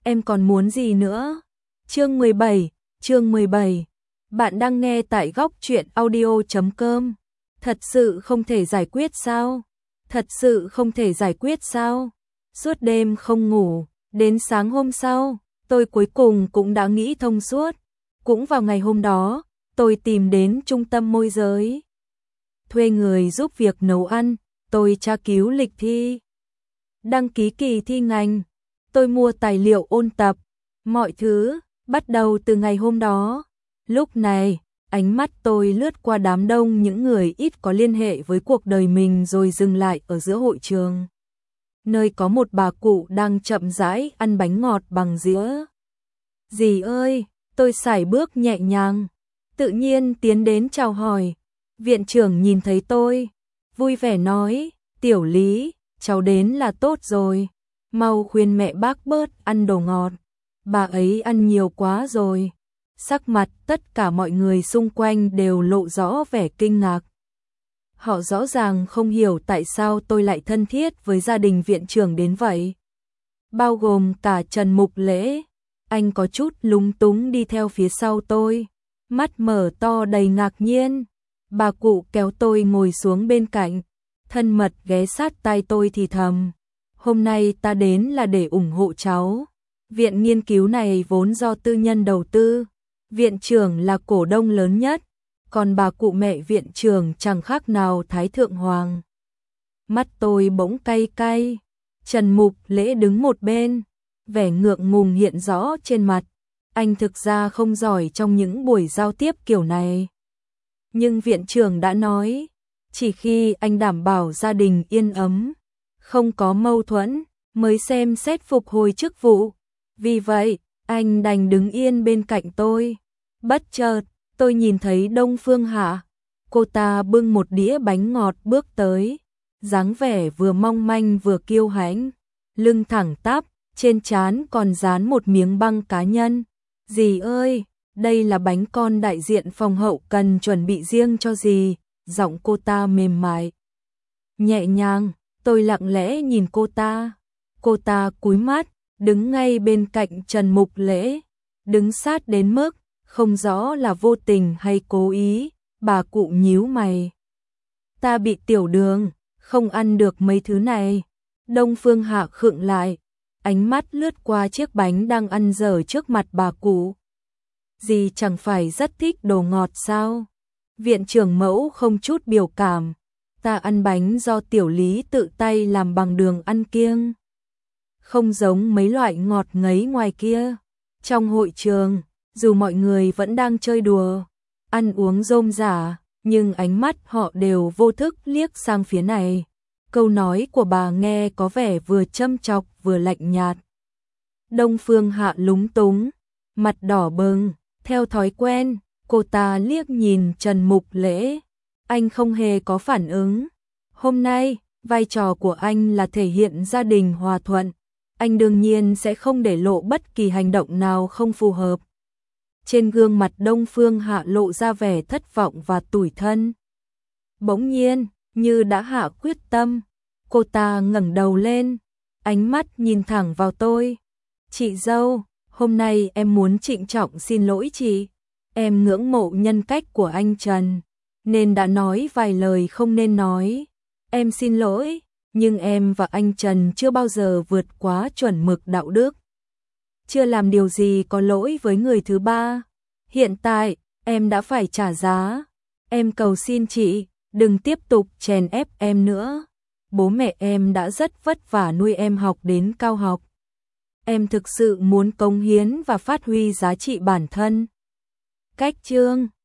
em còn muốn gì nữa? Chương 17. Bạn đang nghe tại góc truyện audio.com. Thật sự không thể giải quyết sao? Thật sự không thể giải quyết sao? Suốt đêm không ngủ, đến sáng hôm sau, tôi cuối cùng cũng đã nghĩ thông suốt. Cũng vào ngày hôm đó, tôi tìm đến trung tâm môi giới. Thuê người giúp việc nấu ăn, tôi tra cứu lịch thi. Đăng ký kỳ thi ngành, tôi mua tài liệu ôn tập, mọi thứ, bắt đầu từ ngày hôm đó. Lúc này, ánh mắt tôi lướt qua đám đông những người ít có liên hệ với cuộc đời mình rồi dừng lại ở giữa hội trường. Nơi có một bà cụ đang chậm rãi ăn bánh ngọt bằng dĩa. Dì ơi, tôi sải bước nhẹ nhàng, tự nhiên tiến đến chào hỏi. Viện trưởng nhìn thấy tôi, vui vẻ nói, Tiểu Lý, cháu đến là tốt rồi, mau khuyên mẹ bác bớt ăn đồ ngọt, bà ấy ăn nhiều quá rồi. Sắc mặt tất cả mọi người xung quanh đều lộ rõ vẻ kinh ngạc. Họ rõ ràng không hiểu tại sao tôi lại thân thiết với gia đình viện trưởng đến vậy. Bao gồm cả Trần Mục Lễ, anh có chút lúng túng đi theo phía sau tôi, mắt mở to đầy ngạc nhiên. Bà cụ kéo tôi ngồi xuống bên cạnh, thân mật ghé sát tai tôi thì thầm. Hôm nay ta đến là để ủng hộ cháu. Viện nghiên cứu này vốn do tư nhân đầu tư. Viện trưởng là cổ đông lớn nhất, còn bà cụ mẹ viện trưởng chẳng khác nào Thái Thượng Hoàng. Mắt tôi bỗng cay cay, Trần Mục Lễ đứng một bên, vẻ ngượng ngùng hiện rõ trên mặt. Anh thực ra không giỏi trong những buổi giao tiếp kiểu này. Nhưng viện trưởng đã nói, chỉ khi anh đảm bảo gia đình yên ấm, không có mâu thuẫn, mới xem xét phục hồi chức vụ. Vì vậy, anh đành đứng yên bên cạnh tôi. Bất chợt, tôi nhìn thấy Đông Phương Hạ. Cô ta bưng một đĩa bánh ngọt bước tới, dáng vẻ vừa mong manh vừa kiêu hãnh, lưng thẳng tắp, trên trán còn dán một miếng băng cá nhân. Dì ơi, đây là bánh con đại diện phòng hậu cần chuẩn bị riêng cho dì. Giọng cô ta mềm mại, nhẹ nhàng. Tôi lặng lẽ nhìn cô ta. Cô ta cúi mắt, đứng ngay bên cạnh Trần Mục Lễ, đứng sát đến mức không rõ là vô tình hay cố ý. Bà cụ nhíu mày. Ta bị tiểu đường, không ăn được mấy thứ này. Đông Phương Hạ khựng lại, ánh mắt lướt qua chiếc bánh đang ăn dở trước mặt bà cụ. Dì chẳng phải rất thích đồ ngọt sao? Viện trưởng Mẫu không chút biểu cảm. Ta ăn bánh do Tiểu Lý tự tay làm bằng đường ăn kiêng, không giống mấy loại ngọt ngấy ngoài kia. Trong hội trường, dù mọi người vẫn đang chơi đùa, ăn uống rôm rả, nhưng ánh mắt họ đều vô thức liếc sang phía này. Câu nói của bà nghe có vẻ vừa châm chọc vừa lạnh nhạt. Đông Phương Hạ lúng túng, mặt đỏ bừng, theo thói quen, cô ta liếc nhìn Trần Mục Lễ. Anh không hề có phản ứng. Hôm nay, vai trò của anh là thể hiện gia đình hòa thuận. Anh đương nhiên sẽ không để lộ bất kỳ hành động nào không phù hợp. Trên gương mặt Đông Phương Hạ lộ ra vẻ thất vọng và tủi thân. Bỗng nhiên, như đã hạ quyết tâm, cô ta ngẩng đầu lên, ánh mắt nhìn thẳng vào tôi. Chị dâu, hôm nay em muốn trịnh trọng xin lỗi chị. Em ngưỡng mộ nhân cách của anh Trần, nên đã nói vài lời không nên nói. Em xin lỗi, nhưng em và anh Trần chưa bao giờ vượt quá chuẩn mực đạo đức. Chưa làm điều gì có lỗi với người thứ ba. Hiện tại, em đã phải trả giá. Em cầu xin chị, đừng tiếp tục chèn ép em nữa. Bố mẹ em đã rất vất vả nuôi em học đến cao học. Em thực sự muốn cống hiến và phát huy giá trị bản thân. Cách chương